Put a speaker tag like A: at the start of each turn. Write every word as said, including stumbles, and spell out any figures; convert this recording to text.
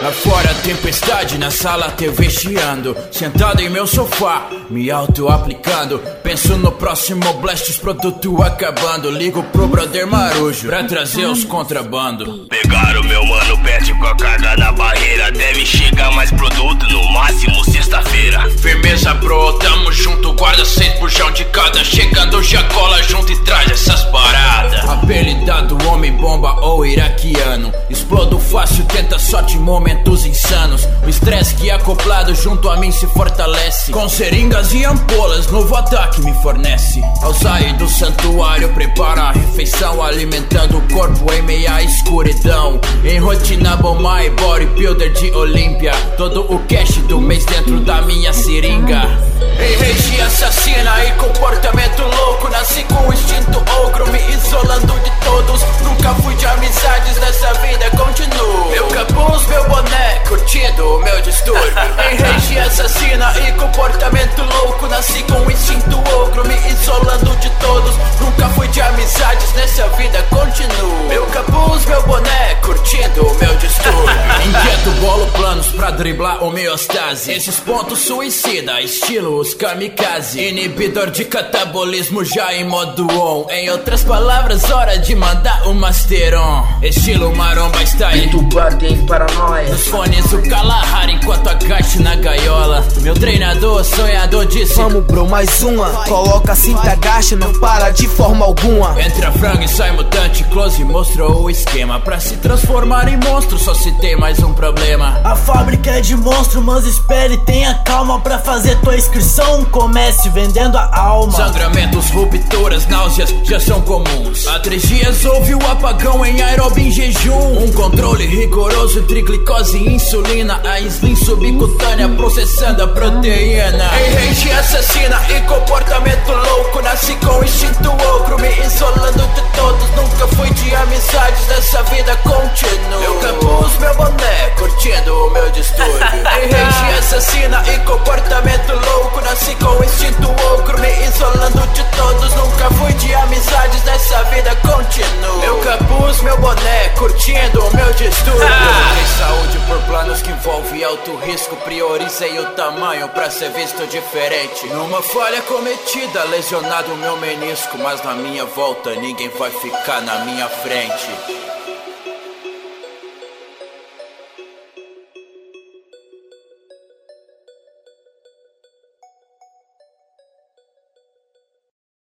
A: Lá fora a tempestade, na sala a T V chiando. Sentado em meu sofá, me auto-aplicando. Penso no próximo blast, os produtos acabando. Ligo pro brother Marujo pra trazer os contrabando.
B: Pegaram meu mano pet com a carga na barreira. Deve chegar mais produto, no máximo sexta-feira.
A: Firmeza bro, tamo junto, guarda seis bujão de cada. Chegando já cola junto e traz essas paradas. Apelidado homem bomba ou iraquiano. Explodo fácil, tenta sorte em momentos insanos. O estresse que acoplado junto a mim se fortalece. Com seringas e ampolas, novo ataque me fornece. Ao sair do santuário, prepara a refeição, alimentando o corpo em meia escuridão. Em rotina bomba e bodybuilder de Olímpia. Todo o cash do mês dentro da minha seringa. Em rage assassina e comportamento louco. Nasci com o instinto ogro, me isolando de todos. Nunca fui de amizades, nessa vida continuo. Meu capuz, meu boné, curtindo o meu distúrbio. Em rage assassina e comportamento louco. Nasci com o instinto ogro, me isolando de todos. Nunca fui de amizades, nessa vida continuo. Meu capuz, meu boné, curtindo o meu distúrbio. Inquieto, bolo planos pra driblar homeostase. Esses pontos suicida, estilo os kamikaze. Inibidor de catabolismo já em modo on. Em outras palavras, hora de mandar o Master On. Estilo maromba style,
C: Entubado em paranoia.
A: nos fones o Kalahari enquanto agache na gaiola. Meu treinador, sonhador disse:
D: vamos bro, mais uma. Coloca a cinta, agacha, não para de forma alguma.
A: entra frango e sai mutante, close mostrou o esquema. Pra se transformar em monstro só se tem mais um problema.
E: A fábrica é de monstro, mas espere, tenha calma pra fazer tua inscrição. Comece vendendo a alma.
A: Sangramentos, rupturas, náuseas já são comuns. Há três dias houve o apagão em aeróbio em jejum. Um controle rigoroso, triglicose e insulina. A insulina subcutânea processando a proteína. Em rage assassina e comportamento louco. Nasci com instinto ogro, me isolando de todos. Nunca fui de amizades, nessa vida continuo. Meu capuz, meu boné, curtindo o meu distúrbio. Em rage assassina e comportamento louco. Nasci com instinto ogro, me isolando de todos. Nunca fui de amizades, nessa vida continuo. Meu capuz, meu boné, curtindo o meu distúrbio. Tem saúde por planos que envolve alto risco. Priorizei o tamanho pra ser visto diferente. Numa falha cometida, lesionado o meu menisco. Mas na minha volta ninguém vai ficar na minha frente.